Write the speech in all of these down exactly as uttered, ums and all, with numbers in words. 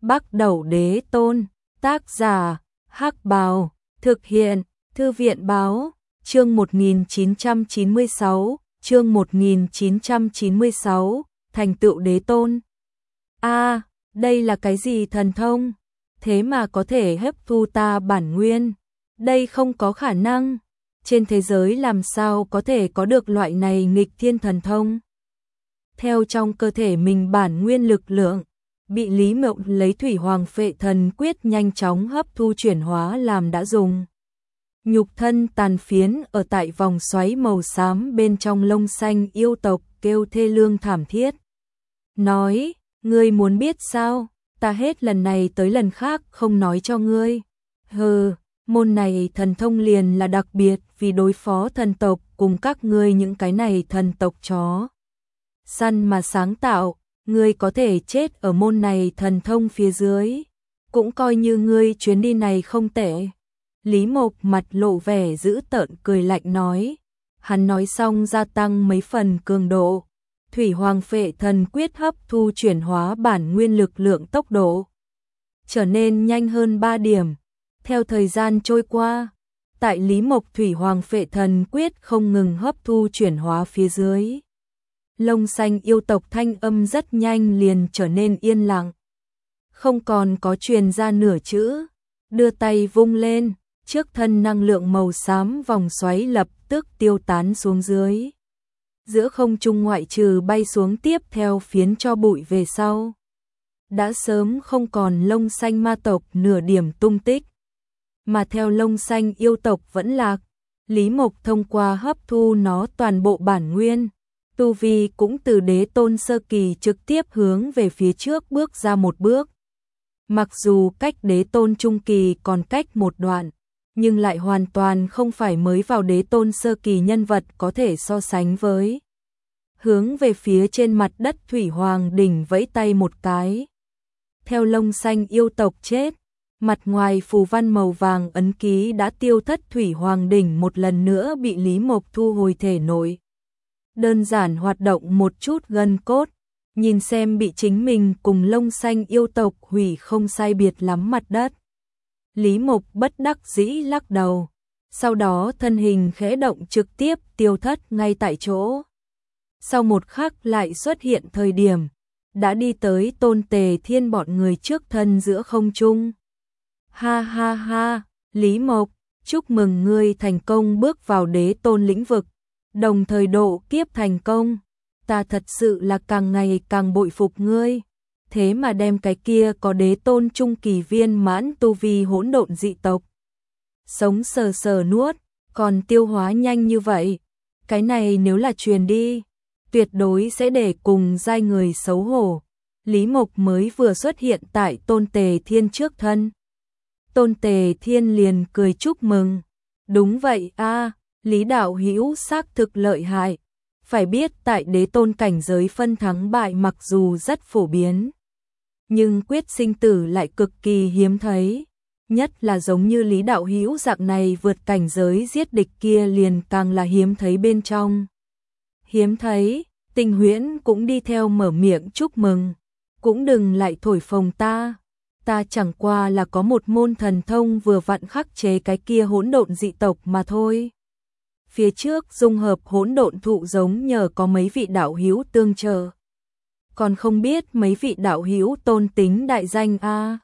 Bắc Đẩu Đế Tôn, tác giả, Hắc Bào, thực hiện, Thư viện Báo, chương một nghìn chín trăm chín mươi sáu, chương một nghìn chín trăm chín mươi sáu, thành tựu đế tôn. A, à, đây là cái gì thần thông? Thế mà có thể hấp thu ta bản nguyên. Đây không có khả năng. Trên thế giới làm sao có thể có được loại này nghịch thiên thần thông? Theo trong cơ thể mình bản nguyên lực lượng, bị Lý Mộng lấy Thủy Hoàng Phệ Thần Quyết nhanh chóng hấp thu chuyển hóa làm đã dùng. Nhục thân tàn phiến ở tại vòng xoáy màu xám bên trong lông xanh yêu tộc kêu thê lương thảm thiết. Nói, ngươi muốn biết sao? Ta hết lần này tới lần khác không nói cho ngươi. Hừ, môn này thần thông liền là đặc biệt vì đối phó thần tộc cùng các ngươi những cái này thần tộc chó săn mà sáng tạo. Ngươi có thể chết ở môn này thần thông phía dưới, cũng coi như ngươi chuyến đi này không tệ. Lý Mộc mặt lộ vẻ dữ tợn cười lạnh nói. Hắn nói xong gia tăng mấy phần cường độ. Thủy Hoàng Phệ Thần Quyết hấp thu chuyển hóa bản nguyên lực lượng tốc độ trở nên nhanh hơn ba điểm. Theo thời gian trôi qua, tại Lý Mộc Thủy Hoàng Phệ Thần Quyết không ngừng hấp thu chuyển hóa phía dưới, lông xanh yêu tộc thanh âm rất nhanh liền trở nên yên lặng. Không còn có truyền ra nửa chữ, đưa tay vung lên, trước thân năng lượng màu xám vòng xoáy lập tức tiêu tán xuống dưới. Giữa không trung ngoại trừ bay xuống tiếp theo phiến cho bụi về sau, đã sớm không còn lông xanh ma tộc nửa điểm tung tích. Mà theo lông xanh yêu tộc vẫn lạc, Lý Mộc thông qua hấp thu nó toàn bộ bản nguyên, tu vi cũng từ đế tôn sơ kỳ trực tiếp hướng về phía trước bước ra một bước. Mặc dù cách đế tôn trung kỳ còn cách một đoạn, nhưng lại hoàn toàn không phải mới vào đế tôn sơ kỳ nhân vật có thể so sánh với. Hướng về phía trên mặt đất Thủy Hoàng đỉnh vẫy tay một cái. Theo lông xanh yêu tộc chết, mặt ngoài phù văn màu vàng ấn ký đã tiêu thất. Thủy Hoàng đỉnh một lần nữa bị Lý Mộc thu hồi thể nội. Đơn giản hoạt động một chút gân cốt, nhìn xem bị chính mình cùng lông xanh yêu tộc hủy không sai biệt lắm mặt đất. Lý Mộc bất đắc dĩ lắc đầu, sau đó thân hình khẽ động trực tiếp tiêu thất ngay tại chỗ. Sau một khắc lại xuất hiện thời điểm, đã đi tới Tôn Tề Thiên bọn người trước thân giữa không trung. Ha ha ha, Lý Mộc, chúc mừng ngươi thành công bước vào đế tôn lĩnh vực, đồng thời độ kiếp thành công. Ta thật sự là càng ngày càng bội phục ngươi. Thế mà đem cái kia có đế tôn trung kỳ viên mãn tu vi hỗn độn dị tộc sống sờ sờ nuốt, còn tiêu hóa nhanh như vậy. Cái này nếu là truyền đi, tuyệt đối sẽ để cùng giai người xấu hổ. Lý Mộc mới vừa xuất hiện tại Tôn Tề Thiên trước thân. Tôn Tề Thiên liền cười chúc mừng. Đúng vậy a, Lý đạo hữu xác thực lợi hại. Phải biết tại đế tôn cảnh giới phân thắng bại mặc dù rất phổ biến, nhưng quyết sinh tử lại cực kỳ hiếm thấy. Nhất là giống như Lý đạo hữu dạng này vượt cảnh giới giết địch kia liền càng là hiếm thấy bên trong. Hiếm thấy, Tinh Huyễn cũng đi theo mở miệng chúc mừng. Cũng đừng lại thổi phồng ta. Ta chẳng qua là có một môn thần thông vừa vặn khắc chế cái kia hỗn độn dị tộc mà thôi. Phía trước dung hợp hỗn độn thụ giống nhờ có mấy vị đạo hữu tương trợ. Còn không biết mấy vị đạo hữu tôn tính đại danh a. À.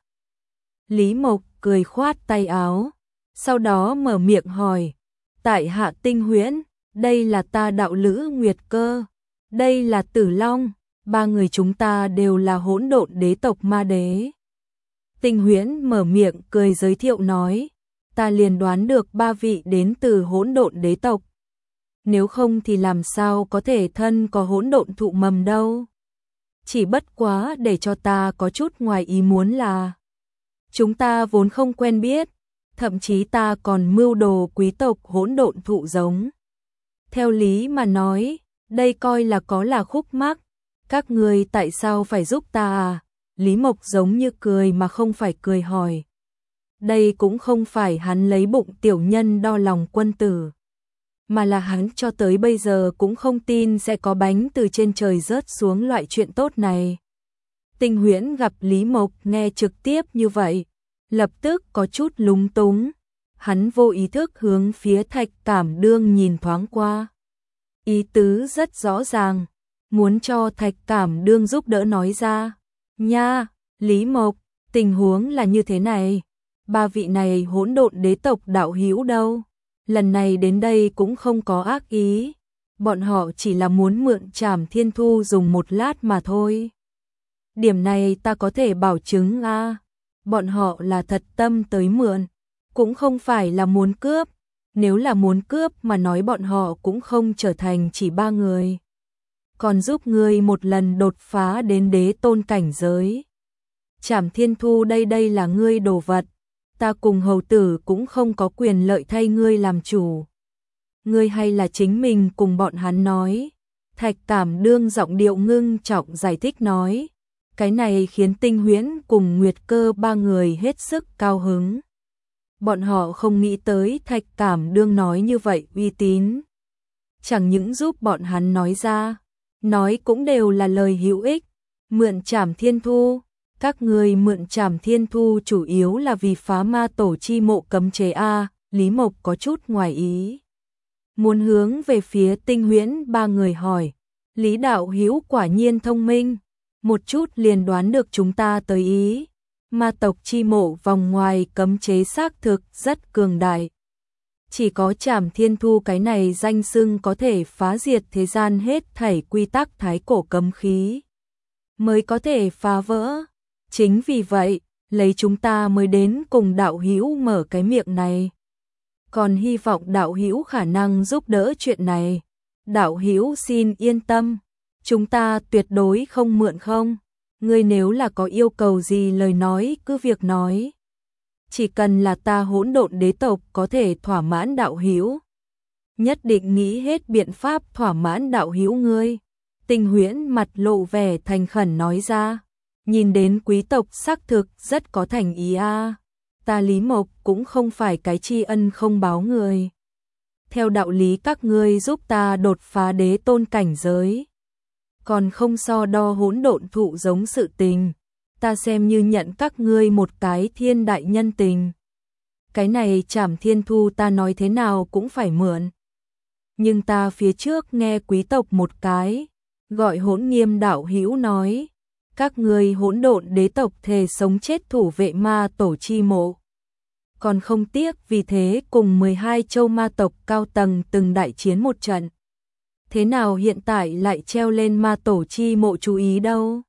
Lý Mộc cười khoát tay áo, sau đó mở miệng hỏi. Tại hạ Tinh Huyễn, đây là ta đạo lữ Nguyệt Cơ, đây là Tử Long, ba người chúng ta đều là hỗn độn đế tộc ma đế. Tinh Huyễn mở miệng cười giới thiệu nói. Ta liền đoán được ba vị đến từ hỗn độn đế tộc. Nếu không thì làm sao có thể thân có hỗn độn thụ mầm đâu. Chỉ bất quá để cho ta có chút ngoài ý muốn là chúng ta vốn không quen biết, thậm chí ta còn mưu đồ quý tộc hỗn độn thụ giống. Theo lý mà nói, đây coi là có là khúc mắc. Các người tại sao phải giúp ta à? Lý Mộc giống như cười mà không phải cười hỏi. Đây cũng không phải hắn lấy bụng tiểu nhân đo lòng quân tử, mà là hắn cho tới bây giờ cũng không tin sẽ có bánh từ trên trời rớt xuống loại chuyện tốt này. Tinh Huyễn gặp Lý Mộc nghe trực tiếp như vậy, lập tức có chút lúng túng. Hắn vô ý thức hướng phía Thạch Cảm Đương nhìn thoáng qua. Ý tứ rất rõ ràng, muốn cho Thạch Cảm Đương giúp đỡ nói ra. Nha, Lý Mộc, tình huống là như thế này. Ba vị này hỗn độn đế tộc đạo hữu đâu? Lần này đến đây cũng không có ác ý. Bọn họ chỉ là muốn mượn Trảm Thiên Thu dùng một lát mà thôi. Điểm này ta có thể bảo chứng a. À. Bọn họ là thật tâm tới mượn, cũng không phải là muốn cướp. Nếu là muốn cướp mà nói bọn họ cũng không trở thành chỉ ba người. Còn giúp ngươi một lần đột phá đến đế tôn cảnh giới. Trảm Thiên Thu đây đây là ngươi đồ vật. Ta cùng hầu tử cũng không có quyền lợi thay ngươi làm chủ. Ngươi hay là chính mình cùng bọn hắn nói. Thạch Cảm Đương giọng điệu ngưng trọng giải thích nói. Cái này khiến Tinh Huyễn cùng Nguyệt Cơ ba người hết sức cao hứng. Bọn họ không nghĩ tới Thạch Cảm Đương nói như vậy uy tín. Chẳng những giúp bọn hắn nói ra, nói cũng đều là lời hữu ích. Mượn Trảm Thiên Thu, các người mượn Trảm Thiên Thu chủ yếu là vì phá ma tổ chi mộ cấm chế A. Lý Mộc có chút ngoài ý. Muốn hướng về phía Tinh Huyễn ba người hỏi. Lý đạo hữu quả nhiên thông minh, một chút liền đoán được chúng ta tới ý. Ma tộc chi mộ vòng ngoài cấm chế xác thực rất cường đại. Chỉ có Trảm Thiên Thu cái này danh xưng có thể phá diệt thế gian hết thảy quy tắc thái cổ cấm khí, mới có thể phá vỡ. Chính vì vậy, lấy chúng ta mới đến cùng đạo hữu mở cái miệng này. Còn hy vọng đạo hữu khả năng giúp đỡ chuyện này. Đạo hữu xin yên tâm, chúng ta tuyệt đối không mượn không. Ngươi nếu là có yêu cầu gì lời nói cứ việc nói. Chỉ cần là ta hỗn độn đế tộc có thể thỏa mãn đạo hữu. Nhất định nghĩ hết biện pháp thỏa mãn đạo hữu ngươi. Tinh Huyễn mặt lộ vẻ thành khẩn nói ra. Nhìn đến quý tộc xác thực rất có thành ý a. À. Ta Lý Mộc cũng không phải cái tri ân không báo người. Theo đạo lý các ngươi giúp ta đột phá đế tôn cảnh giới. Còn không so đo hỗn độn thụ giống sự tình. Ta xem như nhận các ngươi một cái thiên đại nhân tình. Cái này Trảm Thiên Thu ta nói thế nào cũng phải mượn. Nhưng ta phía trước nghe quý tộc một cái, gọi Hỗn Nghiêm đạo hữu nói. Các ngươi hỗn độn đế tộc thề sống chết thủ vệ ma tổ chi mộ. Còn không tiếc vì thế cùng mười hai châu ma tộc cao tầng từng đại chiến một trận. Thế nào hiện tại lại treo lên ma tổ chi mộ chú ý đâu?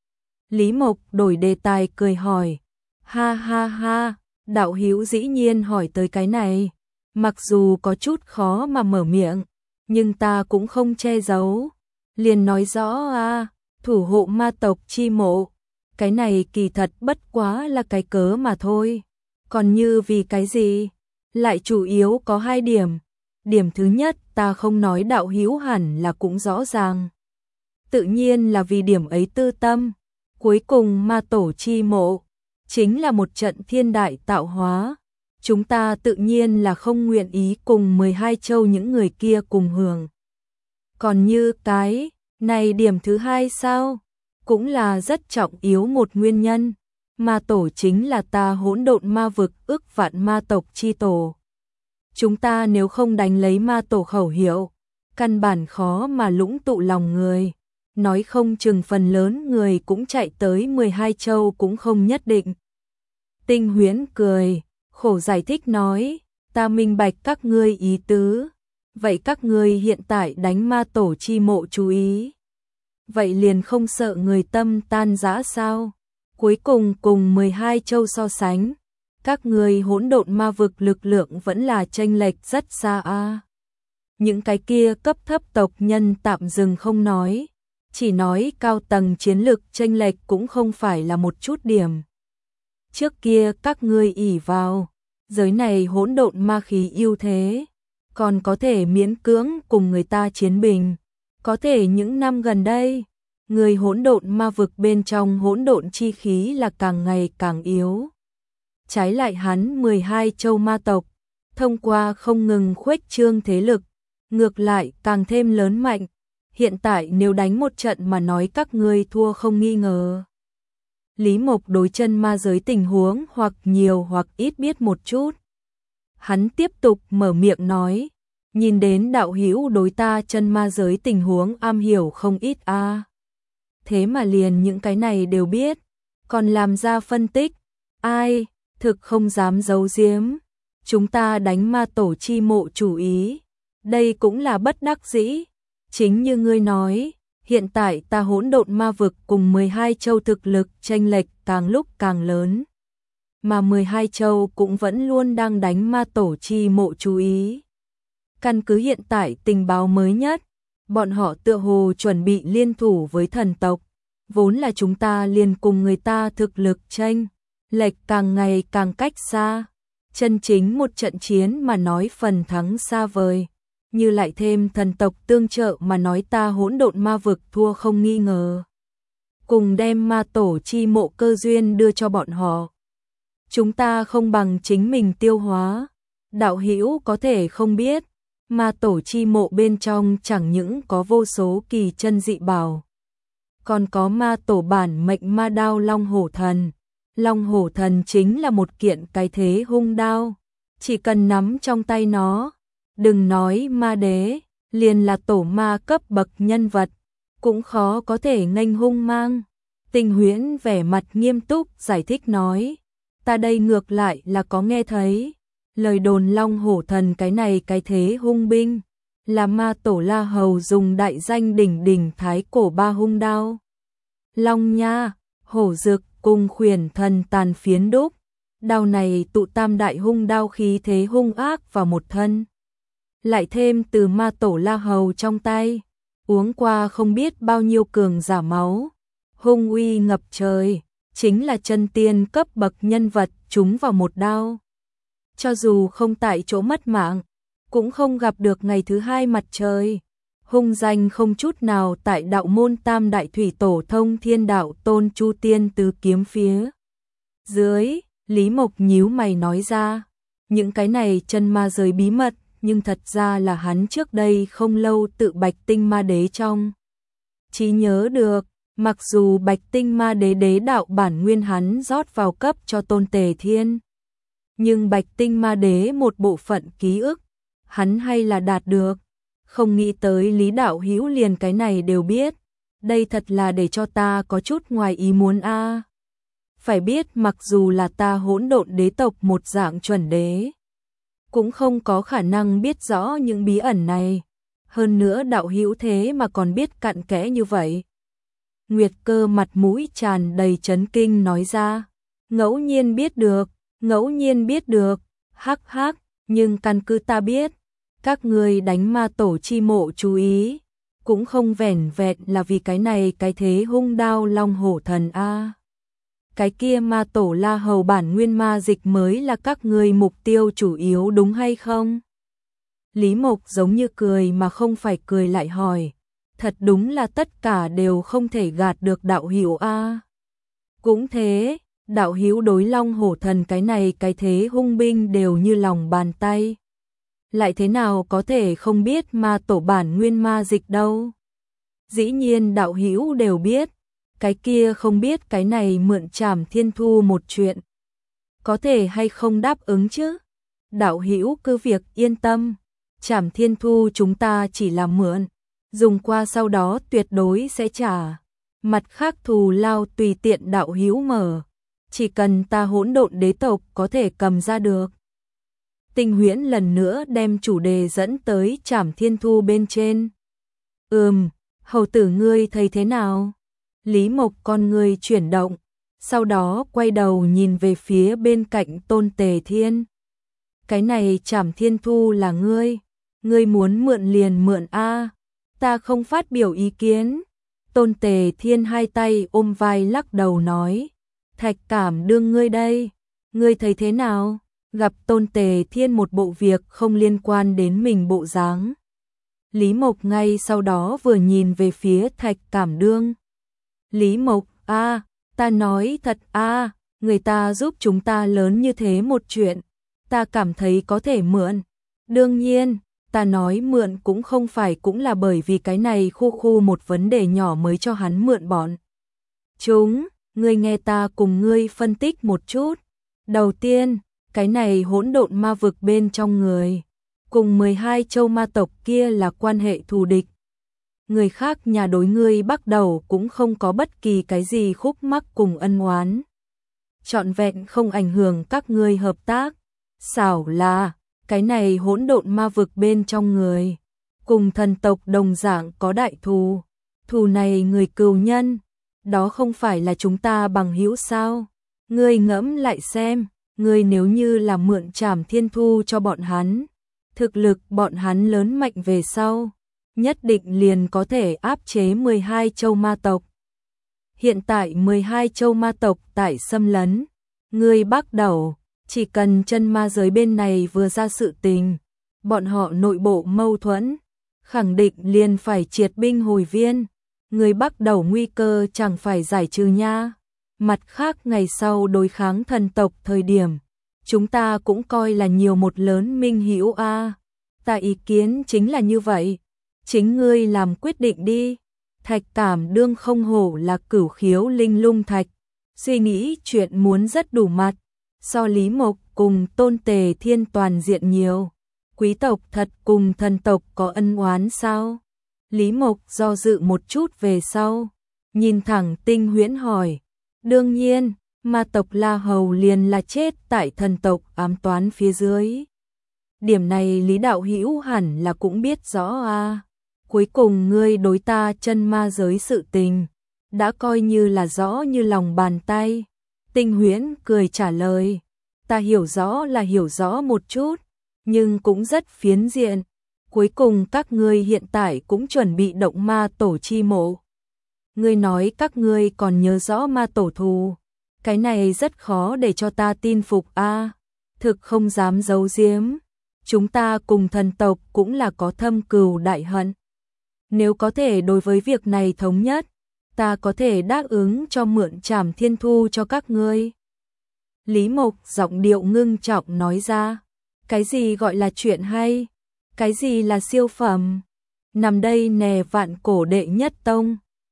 Lý Mộc đổi đề tài cười hỏi. Ha ha ha, đạo hữu dĩ nhiên hỏi tới cái này. Mặc dù có chút khó mà mở miệng, nhưng ta cũng không che giấu. Liền nói rõ à, thủ hộ ma tộc chi mộ. Cái này kỳ thật bất quá là cái cớ mà thôi. Còn như vì cái gì? Lại chủ yếu có hai điểm. Điểm thứ nhất ta không nói đạo hữu hẳn là cũng rõ ràng. Tự nhiên là vì điểm ấy tư tâm. Cuối cùng ma tổ chi mộ chính là một trận thiên đại tạo hóa. Chúng ta tự nhiên là không nguyện ý cùng mười hai châu những người kia cùng hưởng. Còn như cái này điểm thứ hai sao? Cũng là rất trọng yếu một nguyên nhân. Ma tổ chính là ta hỗn độn ma vực ức vạn ma tộc chi tổ. Chúng ta nếu không đánh lấy ma tổ khẩu hiệu, căn bản khó mà lũng tụ lòng người. Nói không chừng phần lớn người cũng chạy tới mười hai châu cũng không nhất định. Tinh Huyễn cười, khổ giải thích nói, ta minh bạch các ngươi ý tứ. Vậy các ngươi hiện tại đánh ma tổ chi mộ chú ý. Vậy liền không sợ người tâm tan rã sao? Cuối cùng cùng mười hai châu so sánh, các ngươi hỗn độn ma vực lực lượng vẫn là chênh lệch rất xa a. À. Những cái kia cấp thấp tộc nhân tạm dừng không nói, chỉ nói cao tầng chiến lực chênh lệch cũng không phải là một chút điểm. Trước kia các ngươi ỷ vào giới này hỗn độn ma khí ưu thế, còn có thể miễn cưỡng cùng người ta chiến bình. Có thể những năm gần đây, người hỗn độn ma vực bên trong hỗn độn chi khí là càng ngày càng yếu. Trái lại hắn mười hai châu ma tộc, thông qua không ngừng khuếch trương thế lực, ngược lại càng thêm lớn mạnh. Hiện tại nếu đánh một trận mà nói các ngươi thua không nghi ngờ. Lý Mộc đối chân ma giới tình huống hoặc nhiều hoặc ít biết một chút. Hắn tiếp tục mở miệng nói, nhìn đến đạo hữu đối ta chân ma giới tình huống am hiểu không ít a. À. Thế mà liền những cái này đều biết, còn làm ra phân tích, ai, thực không dám giấu giếm. Chúng ta đánh ma tổ chi mộ chủ ý, đây cũng là bất đắc dĩ. Chính như ngươi nói, hiện tại ta hỗn độn ma vực cùng mười hai châu thực lực chênh lệch càng lúc càng lớn. Mà mười hai châu cũng vẫn luôn đang đánh ma tổ chi mộ chú ý. Căn cứ hiện tại tình báo mới nhất, bọn họ tựa hồ chuẩn bị liên thủ với thần tộc, vốn là chúng ta liền cùng người ta thực lực chênh lệch càng ngày càng cách xa. Chân chính một trận chiến mà nói phần thắng xa vời, như lại thêm thần tộc tương trợ mà nói ta hỗn độn ma vực thua không nghi ngờ. Cùng đem ma tổ chi mộ cơ duyên đưa cho bọn họ. Chúng ta không bằng chính mình tiêu hóa. Đạo hữu có thể không biết, ma tổ chi mộ bên trong chẳng những có vô số kỳ chân dị bảo, còn có ma tổ bản mệnh ma đao Long Hổ Thần. Long Hổ Thần chính là một kiện cái thế hung đao, chỉ cần nắm trong tay nó, đừng nói ma đế, liền là tổ ma cấp bậc nhân vật, cũng khó có thể nghênh hung mang. Tình Huyễn vẻ mặt nghiêm túc giải thích nói, ta đây ngược lại là có nghe thấy, lời đồn Long Hổ Thần cái này cái thế hung binh, là ma tổ La Hầu dùng đại danh đỉnh đỉnh thái cổ ba hung đao. Long nha, hổ dực cùng khuyển thần tàn phiến đúc, đao này tụ tam đại hung đao khí thế hung ác vào một thân. Lại thêm từ ma tổ La Hầu trong tay, uống qua không biết bao nhiêu cường giả máu, hung uy ngập trời, chính là chân tiên cấp bậc nhân vật trúng vào một đao. Cho dù không tại chỗ mất mạng, cũng không gặp được ngày thứ hai mặt trời. Hung danh không chút nào tại đạo môn tam đại thủy tổ thông thiên đạo tôn chu tiên tứ kiếm phía dưới. Lý Mộc nhíu mày nói ra, những cái này chân ma giới bí mật, nhưng thật ra là hắn trước đây không lâu tự Bạch Tinh Ma Đế trong trí nhớ được. Mặc dù Bạch Tinh Ma Đế đế đạo bản nguyên hắn rót vào cấp cho Tôn Tề Thiên, nhưng Bạch Tinh Ma Đế một bộ phận ký ức, hắn hay là đạt được. Không nghĩ tới Lý đạo hữu liền cái này đều biết, đây thật là để cho ta có chút ngoài ý muốn a. À. Phải biết mặc dù là ta hỗn độn đế tộc một dạng chuẩn đế, cũng không có khả năng biết rõ những bí ẩn này. Hơn nữa đạo hữu thế mà còn biết cặn kẽ như vậy. Nguyệt Cơ mặt mũi tràn đầy chấn kinh nói ra, ngẫu nhiên biết được, ngẫu nhiên biết được, hắc hắc, nhưng căn cứ ta biết, các ngươi đánh ma tổ chi mộ chú ý, cũng không vẻn vẹn là vì cái này cái thế hung đao Long Hổ Thần a. À. Cái kia ma tổ La Hầu bản nguyên ma dịch mới là các ngươi mục tiêu chủ yếu đúng hay không? Lý Mộc giống như cười mà không phải cười lại hỏi, thật đúng là tất cả đều không thể gạt được đạo hữu a. À. Cũng thế, đạo hữu đối Long Hổ Thần cái này cái thế hung binh đều như lòng bàn tay. Lại thế nào có thể không biết ma tổ bản nguyên ma dịch đâu? Dĩ nhiên đạo hữu đều biết, cái kia không biết cái này mượn Trảm Thiên Thu một chuyện, có thể hay không đáp ứng chứ? Đạo hữu cứ việc yên tâm, Trảm Thiên Thu chúng ta chỉ là mượn, dùng qua sau đó tuyệt đối sẽ trả. Mặt khác thù lao tùy tiện đạo hữu mở, chỉ cần ta hỗn độn đế tộc có thể cầm ra được. Tinh Huyễn lần nữa đem chủ đề dẫn tới Trảm Thiên Thu bên trên. Ừm, hầu tử ngươi thấy thế nào? Lý Mộc con ngươi chuyển động, sau đó quay đầu nhìn về phía bên cạnh Tôn Tề Thiên. Cái này Trảm Thiên Thu là ngươi, ngươi muốn mượn liền mượn a, ta không phát biểu ý kiến. Tôn Tề Thiên hai tay ôm vai lắc đầu nói, Thạch Cảm đương ngươi đây, ngươi thấy thế nào? Gặp Tôn Tề Thiên một bộ việc không liên quan đến mình bộ dáng. Lý Mộc ngay sau đó vừa nhìn về phía Thạch Cảm đương. Lý Mộc, a, à, ta nói thật a, à, người ta giúp chúng ta lớn như thế một chuyện, ta cảm thấy có thể mượn. Đương nhiên, ta nói mượn cũng không phải cũng là bởi vì cái này khu khu một vấn đề nhỏ mới cho hắn mượn bọn. Chúng, Ngươi nghe ta cùng ngươi phân tích một chút. Đầu tiên, cái này hỗn độn ma vực bên trong người, cùng mười hai châu ma tộc kia là quan hệ thù địch. Người khác nhà đối ngươi bắt đầu cũng không có bất kỳ cái gì khúc mắc cùng ân oán. Trọn vẹn không ảnh hưởng các ngươi hợp tác. Xảo là, cái này hỗn độn ma vực bên trong người, cùng thần tộc đồng dạng có đại thù. Thù này người cừu nhân, đó không phải là chúng ta bằng hữu sao? Ngươi ngẫm lại xem, ngươi nếu như là mượn Trảm Thiên Thu cho bọn hắn, thực lực bọn hắn lớn mạnh về sau, nhất định liền có thể áp chế mười hai châu ma tộc. Hiện tại mười hai châu ma tộc tại xâm lấn, ngươi bắt đầu, chỉ cần chân ma giới bên này vừa ra sự tình, bọn họ nội bộ mâu thuẫn, khẳng định liền phải triệt binh hồi viên, người bắt đầu nguy cơ chẳng phải giải trừ nha. Mặt khác ngày sau đối kháng thần tộc thời điểm, chúng ta cũng coi là nhiều một lớn minh hữu a. À. Ta ý kiến chính là như vậy, chính ngươi làm quyết định đi. Thạch Cảm đương không hổ là cửu khiếu linh lung thạch, suy nghĩ chuyện muốn rất đủ mặt, so Lý Mộc cùng Tôn Tề Thiên toàn diện nhiều. Quý tộc thật cùng thần tộc có ân oán sao? Lý Mộc do dự một chút về sau, nhìn thẳng Tinh Huyễn hỏi. Đương nhiên, ma tộc La Hầu liền là chết tại thần tộc ám toán phía dưới. Điểm này Lý đạo hữu hẳn là cũng biết rõ a. À. Cuối cùng ngươi đối ta chân ma giới sự tình, đã coi như là rõ như lòng bàn tay. Tinh Huyễn cười trả lời, ta hiểu rõ là hiểu rõ một chút, nhưng cũng rất phiến diện. Cuối cùng các ngươi hiện tại cũng chuẩn bị động ma tổ chi mộ. Ngươi nói các ngươi còn nhớ rõ ma tổ thù, cái này rất khó để cho ta tin phục a. À, thực không dám giấu giếm, chúng ta cùng thần tộc cũng là có thâm cừu đại hận. Nếu có thể đối với việc này thống nhất, ta có thể đáp ứng cho mượn Trảm Thiên Thu cho các ngươi. Lý Mộc giọng điệu ngưng trọng nói ra, cái gì gọi là chuyện hay, cái gì là siêu phẩm, nằm đây nè vạn cổ đệ nhất tông.